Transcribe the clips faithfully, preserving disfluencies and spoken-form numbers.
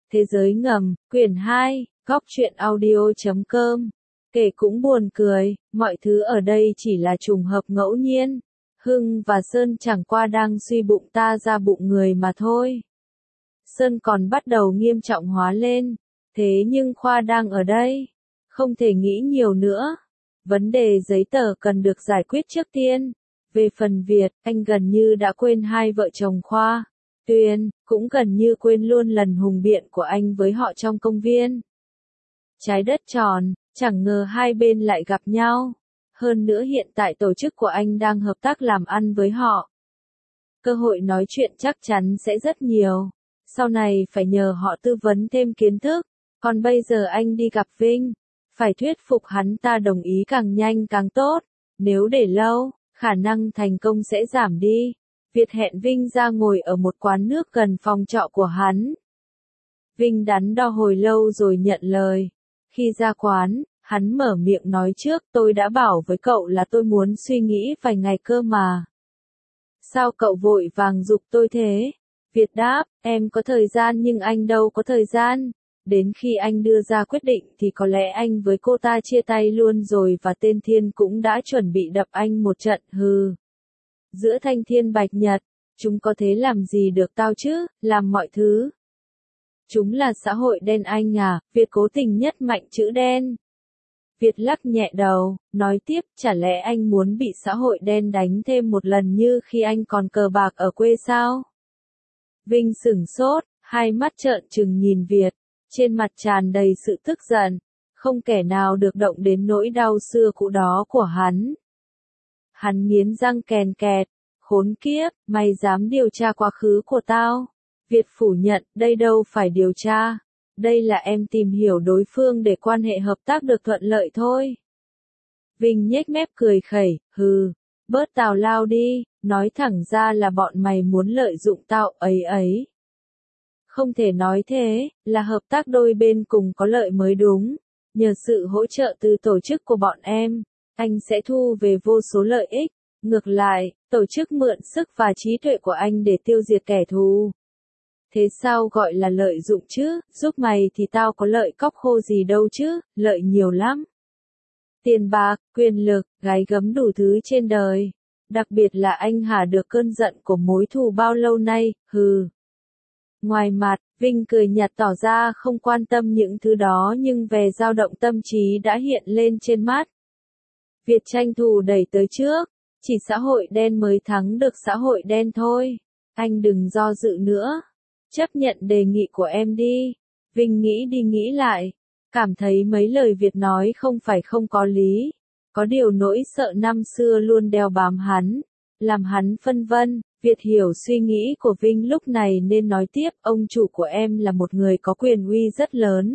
Thế giới ngầm, quyển hai, góc truyện audio chấm com. Kể cũng buồn cười, mọi thứ ở đây chỉ là trùng hợp ngẫu nhiên. Hưng và Sơn chẳng qua đang suy bụng ta ra bụng người mà thôi. Sơn còn bắt đầu nghiêm trọng hóa lên. Thế nhưng Khoa đang ở đây. Không thể nghĩ nhiều nữa. Vấn đề giấy tờ cần được giải quyết trước tiên. Về phần Việt, anh gần như đã quên hai vợ chồng Khoa. Tuyên, cũng gần như quên luôn lần hùng biện của anh với họ trong công viên. Trái đất tròn, chẳng ngờ hai bên lại gặp nhau. Hơn nữa hiện tại tổ chức của anh đang hợp tác làm ăn với họ. Cơ hội nói chuyện chắc chắn sẽ rất nhiều. Sau này phải nhờ họ tư vấn thêm kiến thức. Còn bây giờ anh đi gặp Vinh. Phải thuyết phục hắn ta đồng ý càng nhanh càng tốt. Nếu để lâu, khả năng thành công sẽ giảm đi. Việt hẹn Vinh ra ngồi ở một quán nước gần phòng trọ của hắn. Vinh đắn đo hồi lâu rồi nhận lời. Khi ra quán, hắn mở miệng nói trước, tôi đã bảo với cậu là tôi muốn suy nghĩ vài ngày cơ mà. Sao cậu vội vàng giục tôi thế? Việt đáp, em có thời gian nhưng anh đâu có thời gian. Đến khi anh đưa ra quyết định thì có lẽ anh với cô ta chia tay luôn rồi và tên Thiên cũng đã chuẩn bị đập anh một trận, hừ. Giữa Thanh Thiên Bạch Nhật, chúng có thế làm gì được tao chứ, làm mọi thứ. Chúng là xã hội đen anh à, Việt cố tình nhất mạnh chữ đen. Việt lắc nhẹ đầu, nói tiếp, chả lẽ anh muốn bị xã hội đen đánh thêm một lần như khi anh còn cờ bạc ở quê sao? Vinh sửng sốt, hai mắt trợn trừng nhìn Việt, trên mặt tràn đầy sự tức giận, không kẻ nào được động đến nỗi đau xưa cũ đó của hắn. Hắn nghiến răng kèn kẹt, khốn kiếp, mày dám điều tra quá khứ của tao? Việt phủ nhận, đây đâu phải điều tra. Đây là em tìm hiểu đối phương để quan hệ hợp tác được thuận lợi thôi. Vinh nhếch mép cười khẩy, hừ, bớt tào lao đi, nói thẳng ra là bọn mày muốn lợi dụng tao ấy ấy. Không thể nói thế, là hợp tác đôi bên cùng có lợi mới đúng. Nhờ sự hỗ trợ từ tổ chức của bọn em, anh sẽ thu về vô số lợi ích. Ngược lại, tổ chức mượn sức và trí tuệ của anh để tiêu diệt kẻ thù. Thế sao gọi là lợi dụng chứ, giúp mày thì tao có lợi cóc khô gì đâu chứ, lợi nhiều lắm. Tiền bạc, quyền lực, gái gấm đủ thứ trên đời. Đặc biệt là anh hả được cơn giận của mối thù bao lâu nay, hừ. Ngoài mặt, Vinh cười nhạt tỏ ra không quan tâm những thứ đó nhưng vẻ dao động tâm trí đã hiện lên trên mắt. Việt tranh thủ đẩy tới trước, chỉ xã hội đen mới thắng được xã hội đen thôi. Anh đừng do dự nữa. Chấp nhận đề nghị của em đi. Vinh nghĩ đi nghĩ lại, cảm thấy mấy lời Việt nói không phải không có lý. Có điều nỗi sợ năm xưa luôn đeo bám hắn, làm hắn phân vân. Việt hiểu suy nghĩ của Vinh lúc này nên nói tiếp, ông chủ của em là một người có quyền uy rất lớn.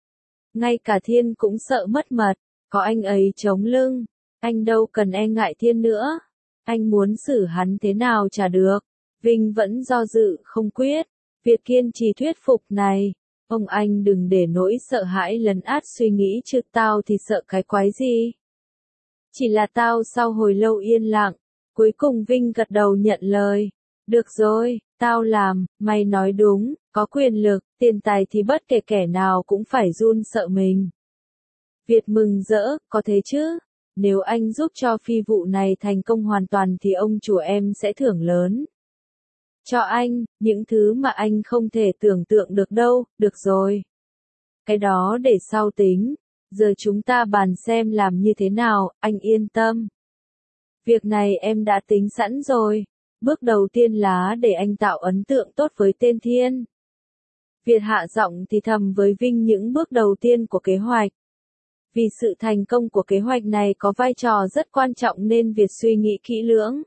Ngay cả Thiên cũng sợ mất mật, có anh ấy chống lưng, anh đâu cần e ngại Thiên nữa. Anh muốn xử hắn thế nào chả được. Vinh vẫn do dự không quyết. Việt kiên trì thuyết phục này, ông anh đừng để nỗi sợ hãi lấn át suy nghĩ chứ tao thì sợ cái quái gì. Chỉ là tao sau hồi lâu yên lặng, cuối cùng Vinh gật đầu nhận lời. Được rồi, tao làm, mày nói đúng, có quyền lực, tiền tài thì bất kể kẻ nào cũng phải run sợ mình. Việt mừng rỡ, có thế chứ, nếu anh giúp cho phi vụ này thành công hoàn toàn thì ông chủ em sẽ thưởng lớn. Cho anh, những thứ mà anh không thể tưởng tượng được đâu, được rồi. Cái đó để sau tính, giờ chúng ta bàn xem làm như thế nào, anh yên tâm. Việc này em đã tính sẵn rồi, bước đầu tiên là để anh tạo ấn tượng tốt với tên Thiên. Việt hạ giọng thì thầm với Vinh những bước đầu tiên của kế hoạch. Vì sự thành công của kế hoạch này có vai trò rất quan trọng nên Việt suy nghĩ kỹ lưỡng.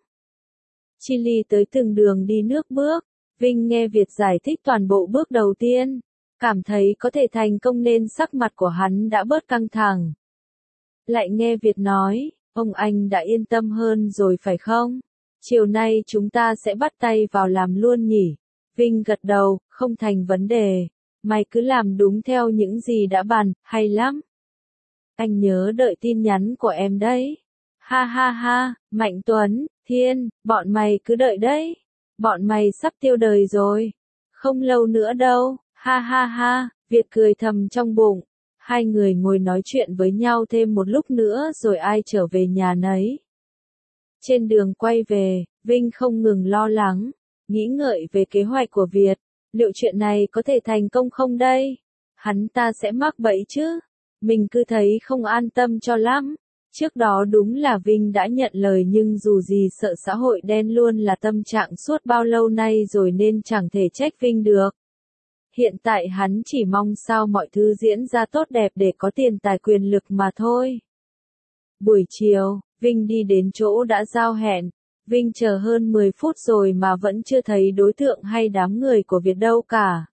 Chili tới từng đường đi nước bước, Vinh nghe Việt giải thích toàn bộ bước đầu tiên, cảm thấy có thể thành công nên sắc mặt của hắn đã bớt căng thẳng. Lại nghe Việt nói, ông anh đã yên tâm hơn rồi phải không? Chiều nay chúng ta sẽ bắt tay vào làm luôn nhỉ? Vinh gật đầu, không thành vấn đề, mày cứ làm đúng theo những gì đã bàn, hay lắm. Anh nhớ đợi tin nhắn của em đấy. Ha ha ha, Mạnh Tuấn, Thiên, bọn mày cứ đợi đấy. Bọn mày sắp tiêu đời rồi. Không lâu nữa đâu, Ha ha ha, Việt cười thầm trong bụng. Hai người ngồi nói chuyện với nhau thêm một lúc nữa rồi ai trở về nhà nấy. Trên đường quay về, Vinh không ngừng lo lắng, nghĩ ngợi về kế hoạch của Việt. Liệu chuyện này có thể thành công không đây? Hắn ta sẽ mắc bẫy chứ? Mình cứ thấy không an tâm cho lắm. Trước đó đúng là Vinh đã nhận lời nhưng dù gì sợ xã hội đen luôn là tâm trạng suốt bao lâu nay rồi nên chẳng thể trách Vinh được. Hiện tại hắn chỉ mong sao mọi thứ diễn ra tốt đẹp để có tiền tài quyền lực mà thôi. Buổi chiều, Vinh đi đến chỗ đã giao hẹn. Vinh chờ hơn mười phút rồi mà vẫn chưa thấy đối tượng hay đám người của Việt đâu cả.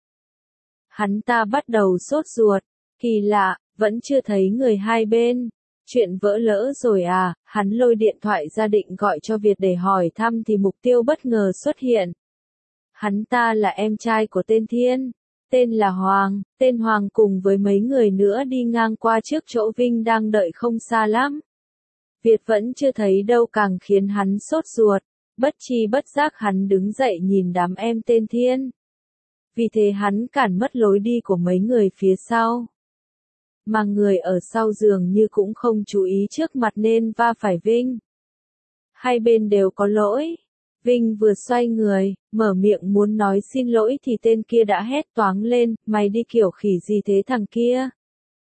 Hắn ta bắt đầu sốt ruột. Kỳ lạ, vẫn chưa thấy người hai bên. Chuyện vỡ lỡ rồi à, hắn lôi điện thoại ra định gọi cho Việt để hỏi thăm thì mục tiêu bất ngờ xuất hiện. Hắn ta là em trai của tên Thiên, tên là Hoàng, tên Hoàng cùng với mấy người nữa đi ngang qua trước chỗ Vinh đang đợi không xa lắm. Việt vẫn chưa thấy đâu càng khiến hắn sốt ruột, bất chi bất giác hắn đứng dậy nhìn đám em tên Thiên. Vì thế hắn cản mất lối đi của mấy người phía sau. Mà người ở sau giường như cũng không chú ý trước mặt nên va phải Vinh. Hai bên đều có lỗi. Vinh vừa xoay người, mở miệng muốn nói xin lỗi thì tên kia đã hét toáng lên, mày đi kiểu khỉ gì thế thằng kia?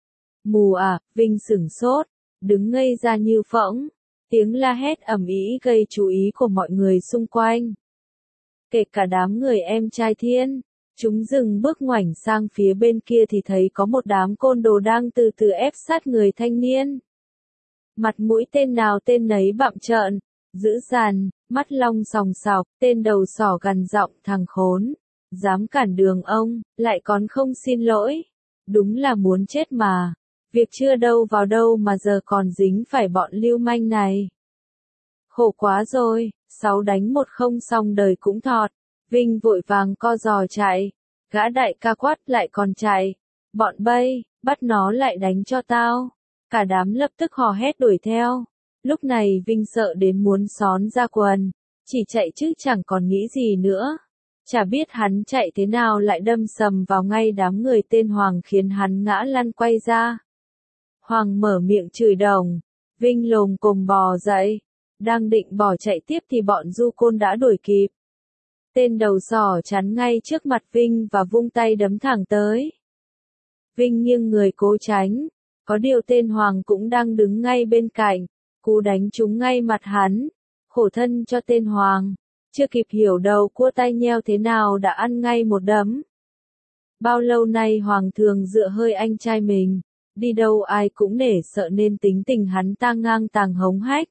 Mù à, Vinh sửng sốt, đứng ngây ra như phỗng. Tiếng la hét ầm ĩ gây chú ý của mọi người xung quanh. Kể cả đám người em trai Thiên. Chúng dừng bước ngoảnh sang phía bên kia thì thấy có một đám côn đồ đang từ từ ép sát người thanh niên. Mặt mũi tên nào tên nấy bặm trợn, dữ dằn, mắt long sòng sọc, tên đầu sỏ gằn giọng thằng khốn. Dám cản đường ông, lại còn không xin lỗi. Đúng là muốn chết mà. Việc chưa đâu vào đâu mà giờ còn dính phải bọn lưu manh này. Khổ quá rồi, sáu đánh một không xong đời cũng thọt. Vinh vội vàng co giò chạy. Gã đại ca quát lại còn chạy. Bọn bay, bắt nó lại đánh cho tao. Cả đám lập tức hò hét đuổi theo. Lúc này Vinh sợ đến muốn xón ra quần. Chỉ chạy chứ chẳng còn nghĩ gì nữa. Chả biết hắn chạy thế nào lại đâm sầm vào ngay đám người tên Hoàng khiến hắn ngã lăn quay ra. Hoàng mở miệng chửi đồng. Vinh lồm cồm bò dậy. Đang định bỏ chạy tiếp thì bọn du côn đã đuổi kịp. Tên đầu sỏ chắn ngay trước mặt Vinh và vung tay đấm thẳng tới. Vinh nghiêng người cố tránh. Có điều tên Hoàng cũng đang đứng ngay bên cạnh. Cú đánh trúng ngay mặt hắn. Khổ thân cho tên Hoàng. Chưa kịp hiểu đầu cua tay nheo thế nào đã ăn ngay một đấm. Bao lâu nay Hoàng thường dựa hơi anh trai mình. Đi đâu ai cũng nể sợ nên tính tình hắn ta ngang tàng hống hách.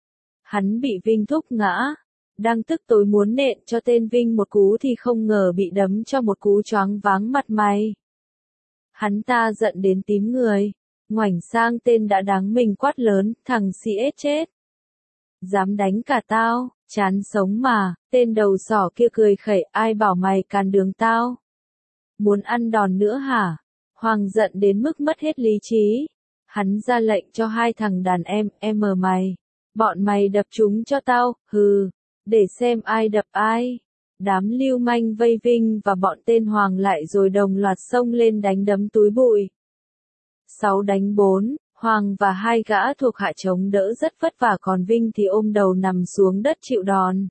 Hắn bị Vinh thúc ngã. Đang tức tối muốn nện cho tên Vinh một cú thì không ngờ bị đấm cho một cú choáng váng mặt mày. Hắn ta giận đến tím người. Ngoảnh sang tên đã đáng mình quát lớn, thằng xì ết chết. Dám đánh cả tao, chán sống mà, tên đầu sỏ kia cười khẩy, ai bảo mày cản đường tao. Muốn ăn đòn nữa hả? Hoàng giận đến mức mất hết lý trí. Hắn ra lệnh cho hai thằng đàn em, em mờ mày. Bọn mày đập chúng cho tao, hừ, để xem ai đập ai. Đám lưu manh vây Vinh và bọn tên Hoàng lại rồi đồng loạt xông lên đánh đấm túi bụi. Sáu đánh bốn, Hoàng và hai gã thuộc hạ chống đỡ rất vất vả còn Vinh thì ôm đầu nằm xuống đất chịu đòn.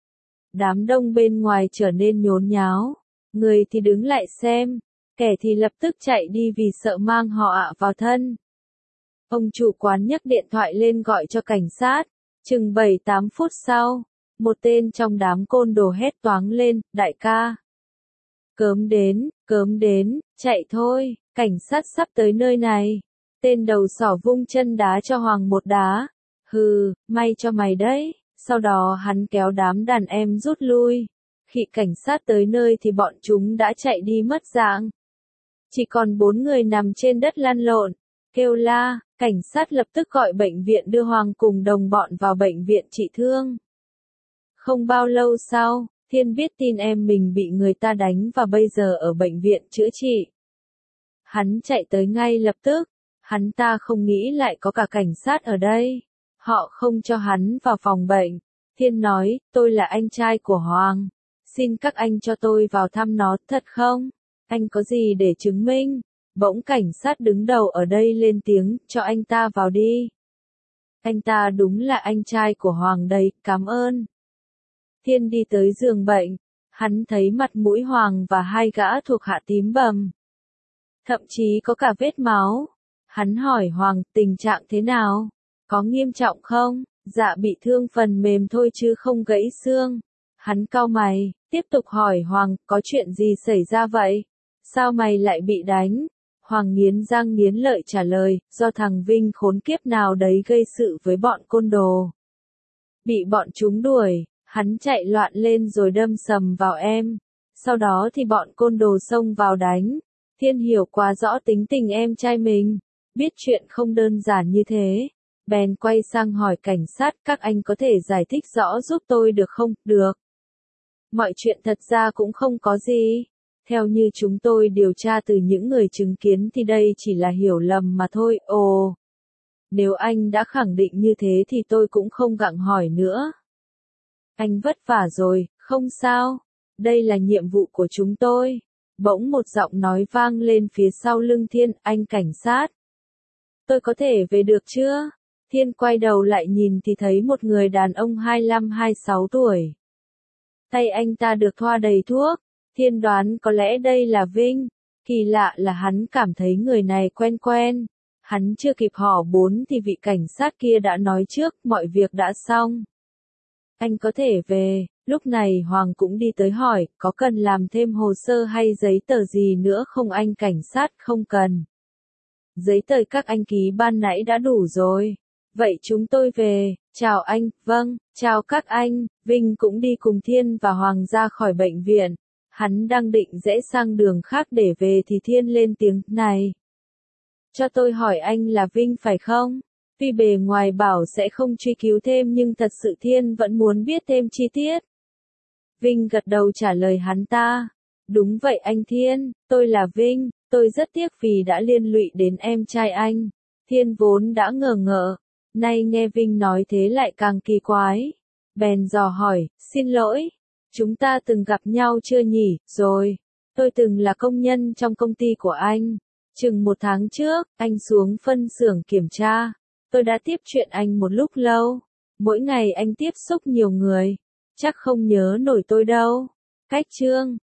Đám đông bên ngoài trở nên nhốn nháo. Người thì đứng lại xem, kẻ thì lập tức chạy đi vì sợ mang họ ạ vào thân. Ông chủ quán nhấc điện thoại lên gọi cho cảnh sát. Chừng bảy tám phút sau, một tên trong đám côn đồ hét toáng lên, đại ca. Cớm đến, cớm đến, chạy thôi, cảnh sát sắp tới nơi này. Tên đầu sỏ vung chân đá cho Hoàng một đá. Hừ, may cho mày đấy. Sau đó hắn kéo đám đàn em rút lui. Khi cảnh sát tới nơi thì bọn chúng đã chạy đi mất dạng. Chỉ còn bốn người nằm trên đất lăn lộn, kêu la, cảnh sát lập tức gọi bệnh viện đưa Hoàng cùng đồng bọn vào bệnh viện trị thương. Không bao lâu sau, Thiên biết tin em mình bị người ta đánh và bây giờ ở bệnh viện chữa trị. Hắn chạy tới ngay lập tức, hắn ta không nghĩ lại có cả cảnh sát ở đây. Họ không cho hắn vào phòng bệnh. Thiên nói, tôi là anh trai của Hoàng. Xin các anh cho tôi vào thăm nó, thật không? Anh có gì để chứng minh? Bỗng cảnh sát đứng đầu ở đây lên tiếng, cho anh ta vào đi. Anh ta đúng là anh trai của Hoàng đấy, cảm ơn. Thiên đi tới giường bệnh, hắn thấy mặt mũi Hoàng và hai gã thuộc hạ tím bầm. Thậm chí có cả vết máu. Hắn hỏi Hoàng, tình trạng thế nào? Có nghiêm trọng không? Dạ bị thương phần mềm thôi chứ không gãy xương. Hắn cau mày, tiếp tục hỏi Hoàng, có chuyện gì xảy ra vậy? Sao mày lại bị đánh? Hoàng nghiến răng nghiến lợi trả lời, do thằng Vinh khốn kiếp nào đấy gây sự với bọn côn đồ. Bị bọn chúng đuổi, hắn chạy loạn lên rồi đâm sầm vào em. Sau đó thì bọn côn đồ xông vào đánh. Thiên hiểu quá rõ tính tình em trai mình, biết chuyện không đơn giản như thế. Bèn quay sang hỏi cảnh sát, các anh có thể giải thích rõ giúp tôi được không? Được. Mọi chuyện thật ra cũng không có gì. Theo như chúng tôi điều tra từ những người chứng kiến thì đây chỉ là hiểu lầm mà thôi. Ồ, nếu anh đã khẳng định như thế thì tôi cũng không gặng hỏi nữa. Anh vất vả rồi, không sao. Đây là nhiệm vụ của chúng tôi. Bỗng một giọng nói vang lên phía sau lưng Thiên, anh cảnh sát. Tôi có thể về được chưa? Thiên quay đầu lại nhìn thì thấy một người đàn ông hai mươi lăm hai mươi sáu tuổi. Tay anh ta được thoa đầy thuốc. Thiên đoán có lẽ đây là Vinh. Kỳ lạ là hắn cảm thấy người này quen quen. Hắn chưa kịp hỏi bốn thì vị cảnh sát kia đã nói trước, mọi việc đã xong. Anh có thể về. Lúc này Hoàng cũng đi tới hỏi, có cần làm thêm hồ sơ hay giấy tờ gì nữa không anh cảnh sát? Không cần. Giấy tờ các anh ký ban nãy đã đủ rồi. Vậy chúng tôi về. Chào anh, vâng, chào các anh. Vinh cũng đi cùng Thiên và Hoàng ra khỏi bệnh viện. Hắn đang định rẽ sang đường khác để về thì Thiên lên tiếng, này. Cho tôi hỏi anh là Vinh phải không? Tuy bề ngoài bảo sẽ không truy cứu thêm nhưng thật sự Thiên vẫn muốn biết thêm chi tiết. Vinh gật đầu trả lời hắn ta. Đúng vậy anh Thiên, tôi là Vinh, tôi rất tiếc vì đã liên lụy đến em trai anh. Thiên vốn đã ngờ ngợ, nay nghe Vinh nói thế lại càng kỳ quái. Bèn dò hỏi, xin lỗi, chúng ta từng gặp nhau chưa nhỉ? Rồi, tôi từng là công nhân trong công ty của anh. Chừng một tháng trước, anh xuống phân xưởng kiểm tra. Tôi đã tiếp chuyện anh một lúc lâu. Mỗi ngày anh tiếp xúc nhiều người. Chắc không nhớ nổi tôi đâu. Cách chương